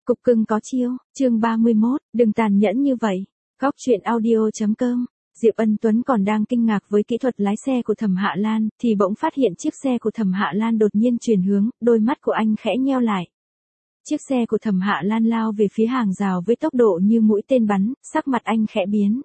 Cục cưng có chiêu, chương 31, đừng tàn nhẫn như vậy. Góc truyện audio.com. Diệp Ân Tuấn còn đang kinh ngạc với kỹ thuật lái xe của Thẩm Hạ Lan, thì bỗng phát hiện chiếc xe của Thẩm Hạ Lan đột nhiên chuyển hướng, đôi mắt của anh khẽ nheo lại. Chiếc xe của Thẩm Hạ Lan lao về phía hàng rào với tốc độ như mũi tên bắn, sắc mặt anh khẽ biến.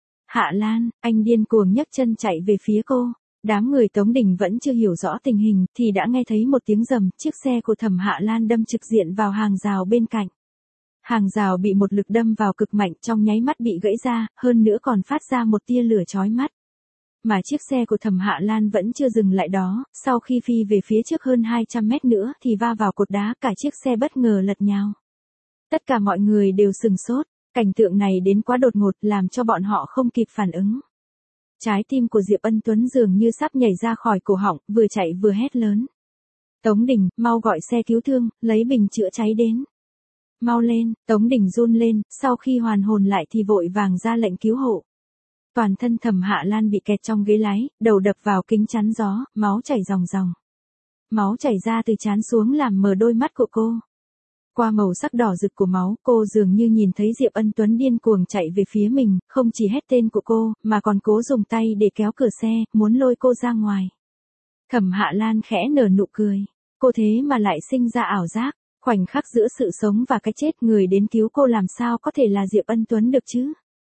Hạ Lan, anh điên cuồng nhấc chân chạy về phía cô. Đám người Tống Đình vẫn chưa hiểu rõ tình hình thì đã nghe thấy một tiếng rầm, chiếc xe của Thẩm Hạ Lan đâm trực diện vào hàng rào bên cạnh. Hàng rào bị một lực đâm vào cực mạnh, trong nháy mắt bị gãy ra, hơn nữa còn phát ra một tia lửa chói mắt. Mà chiếc xe của Thẩm Hạ Lan vẫn chưa dừng lại đó, sau khi phi về phía trước hơn 200 mét nữa thì va vào cột đá, cả chiếc xe bất ngờ lật nhào. Tất cả mọi người đều sừng sốt, cảnh tượng này đến quá đột ngột làm cho bọn họ không kịp phản ứng. Trái tim của Diệp Ân Tuấn dường như sắp nhảy ra khỏi cổ họng, vừa chạy vừa hét lớn. Tống Đình, mau gọi xe cứu thương, lấy bình chữa cháy đến. Mau lên, Tống Đình run lên, sau khi hoàn hồn lại thì vội vàng ra lệnh cứu hộ. Toàn thân Thẩm Hạ Lan bị kẹt trong ghế lái, đầu đập vào kính chắn gió, máu chảy ròng ròng. Máu chảy ra từ trán xuống làm mờ đôi mắt của cô. Qua màu sắc đỏ rực của máu, cô dường như nhìn thấy Diệp Ân Tuấn điên cuồng chạy về phía mình, không chỉ hét tên của cô, mà còn cố dùng tay để kéo cửa xe, muốn lôi cô ra ngoài. Thẩm Hạ Lan khẽ nở nụ cười. Cô thế mà lại sinh ra ảo giác, khoảnh khắc giữa sự sống và cái chết, người đến cứu cô làm sao có thể là Diệp Ân Tuấn được chứ?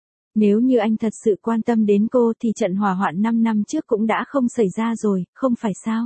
Nếu như anh thật sự quan tâm đến cô thì trận hỏa hoạn 5 năm trước cũng đã không xảy ra rồi, không phải sao?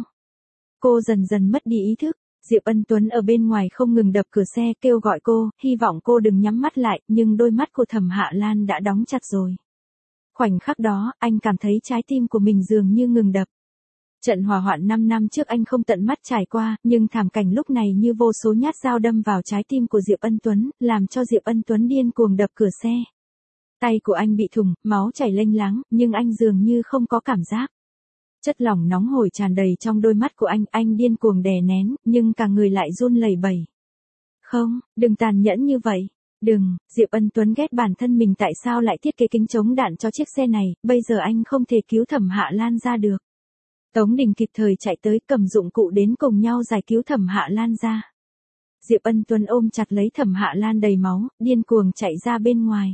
Cô dần dần mất đi ý thức. Diệp Ân Tuấn ở bên ngoài không ngừng đập cửa xe, kêu gọi cô, hy vọng cô đừng nhắm mắt lại, nhưng đôi mắt của Thẩm Hạ Lan đã đóng chặt rồi. Khoảnh khắc đó, anh cảm thấy trái tim của mình dường như ngừng đập. Trận hỏa hoạn 5 năm trước anh không tận mắt trải qua, nhưng thảm cảnh lúc này như vô số nhát dao đâm vào trái tim của Diệp Ân Tuấn, làm cho Diệp Ân Tuấn điên cuồng đập cửa xe. Tay của anh bị thủng, máu chảy lênh láng, nhưng anh dường như không có cảm giác. Chất lỏng nóng hổi tràn đầy trong đôi mắt của anh điên cuồng đè nén, nhưng cả người lại run lẩy bẩy. Không, đừng tàn nhẫn như vậy. Đừng, Diệp Ân Tuấn ghét bản thân mình tại sao lại thiết kế kính chống đạn cho chiếc xe này, bây giờ anh không thể cứu Thẩm Hạ Lan ra được. Tống Đình kịp thời chạy tới cầm dụng cụ đến cùng nhau giải cứu Thẩm Hạ Lan ra. Diệp Ân Tuấn ôm chặt lấy Thẩm Hạ Lan đầy máu, điên cuồng chạy ra bên ngoài.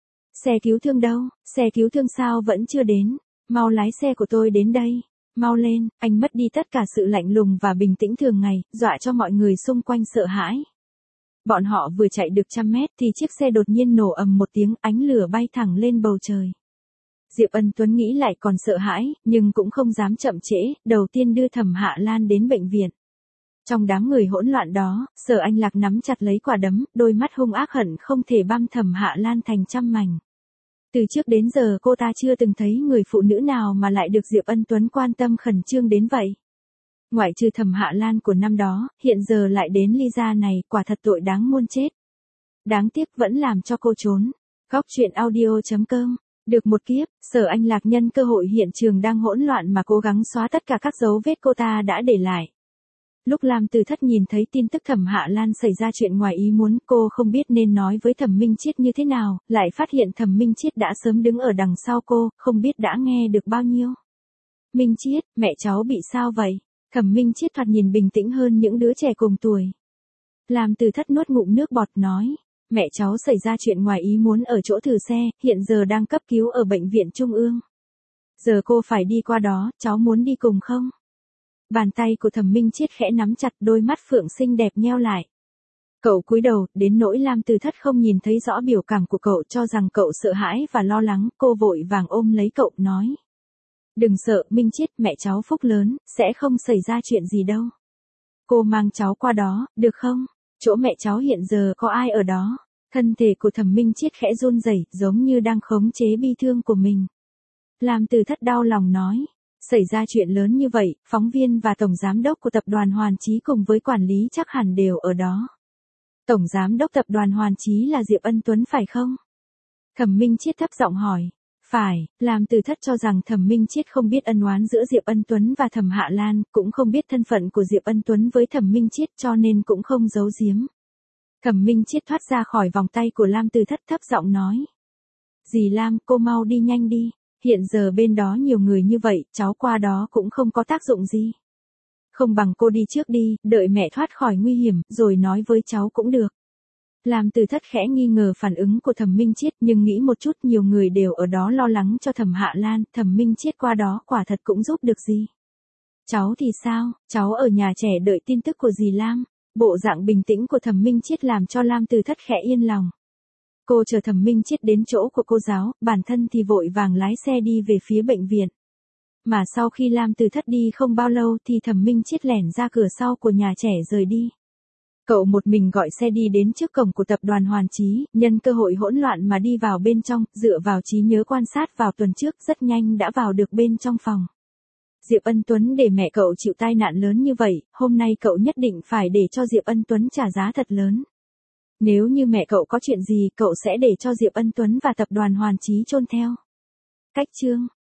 Xe cứu thương đâu, xe cứu thương sao vẫn chưa đến? Mau lái xe của tôi đến đây, mau lên, anh mất đi tất cả sự lạnh lùng và bình tĩnh thường ngày, dọa cho mọi người xung quanh sợ hãi. Bọn họ vừa chạy được 100 mét thì chiếc xe đột nhiên nổ ầm một tiếng, ánh lửa bay thẳng lên bầu trời. Diệp Ân Tuấn nghĩ lại còn sợ hãi, nhưng cũng không dám chậm trễ, đầu tiên đưa Thẩm Hạ Lan đến bệnh viện. Trong đám người hỗn loạn đó, Sở Anh Lạc nắm chặt lấy quả đấm, đôi mắt hung ác hận không thể băm Thẩm Hạ Lan thành trăm mảnh. Từ trước đến giờ cô ta chưa từng thấy người phụ nữ nào mà lại được Diệp Ân Tuấn quan tâm khẩn trương đến vậy. Ngoại trừ Thẩm Hạ Lan của năm đó, hiện giờ lại đến Lisa này, quả thật tội đáng muôn chết. Đáng tiếc vẫn làm cho cô trốn. Góc truyện audio.com. Được một kiếp, Sở Anh Lạc nhân cơ hội hiện trường đang hỗn loạn mà cố gắng xóa tất cả các dấu vết cô ta đã để lại. Lúc Lam Từ Thất nhìn thấy tin tức Thẩm Hạ Lan xảy ra chuyện ngoài ý muốn, cô không biết nên nói với Thẩm Minh Chiết như thế nào, lại phát hiện Thẩm Minh Chiết đã sớm đứng ở đằng sau cô, không biết đã nghe được bao nhiêu. Minh Chiết, mẹ cháu bị sao vậy? Thẩm Minh Chiết thoạt nhìn bình tĩnh hơn những đứa trẻ cùng tuổi. Lam Từ Thất nuốt ngụm nước bọt nói, mẹ cháu xảy ra chuyện ngoài ý muốn ở chỗ thử xe, hiện giờ đang cấp cứu ở bệnh viện Trung ương. Giờ cô phải đi qua đó, cháu muốn đi cùng không? Bàn tay của Thẩm Minh Chiết khẽ nắm chặt, đôi mắt phượng xinh đẹp nheo lại. Cậu cúi đầu, đến nỗi Lam Từ Thất không nhìn thấy rõ biểu cảm của cậu, cho rằng cậu sợ hãi và lo lắng, cô vội vàng ôm lấy cậu, nói. Đừng sợ, Minh Chiết, mẹ cháu phúc lớn, sẽ không xảy ra chuyện gì đâu. Cô mang cháu qua đó, được không? Chỗ mẹ cháu hiện giờ có ai ở đó? Thân thể của Thẩm Minh Chiết khẽ run rẩy, giống như đang khống chế bi thương của mình. Lam Từ Thất đau lòng nói. Xảy ra chuyện lớn như vậy, phóng viên và tổng giám đốc của tập đoàn Hoàn Chí cùng với quản lý chắc hẳn đều ở đó. Tổng giám đốc tập đoàn Hoàn Chí là Diệp Ân Tuấn phải không? Thẩm Minh Chiết thấp giọng hỏi. Phải, Lam Từ Thất cho rằng Thẩm Minh Chiết không biết ân oán giữa Diệp Ân Tuấn và Thẩm Hạ Lan, cũng không biết thân phận của Diệp Ân Tuấn với Thẩm Minh Chiết, cho nên cũng không giấu giếm. Thẩm Minh Chiết thoát ra khỏi vòng tay của Lam Từ Thất, thấp giọng nói. Dì Lam, cô mau đi nhanh đi. Hiện giờ bên đó nhiều người như vậy, cháu qua đó cũng không có tác dụng gì. Không bằng cô đi trước đi, đợi mẹ thoát khỏi nguy hiểm, rồi nói với cháu cũng được. Lam Từ Thất khẽ nghi ngờ phản ứng của Thẩm Minh Chiết, nhưng nghĩ một chút nhiều người đều ở đó lo lắng cho Thẩm Hạ Lan, Thẩm Minh Chiết qua đó quả thật cũng giúp được gì. Cháu thì sao, cháu ở nhà trẻ đợi tin tức của dì Lam. Bộ dạng bình tĩnh của Thẩm Minh Chiết làm cho Lam Từ Thất khẽ yên lòng. Cô chờ Thẩm Minh Chiết đến chỗ của cô giáo, bản thân thì vội vàng lái xe đi về phía bệnh viện. Mà sau khi Lam Từ Thất đi không bao lâu thì Thẩm Minh Chiết lẻn ra cửa sau của nhà trẻ rời đi. Cậu một mình gọi xe đi đến trước cổng của tập đoàn Hoàn Chí, nhân cơ hội hỗn loạn mà đi vào bên trong, dựa vào trí nhớ quan sát vào tuần trước rất nhanh đã vào được bên trong phòng. Diệp Ân Tuấn để mẹ cậu chịu tai nạn lớn như vậy, hôm nay cậu nhất định phải để cho Diệp Ân Tuấn trả giá thật lớn. Nếu như mẹ cậu có chuyện gì, cậu sẽ để cho Diệp Ân Tuấn và tập đoàn Hoàn Chí chôn theo. Cách chương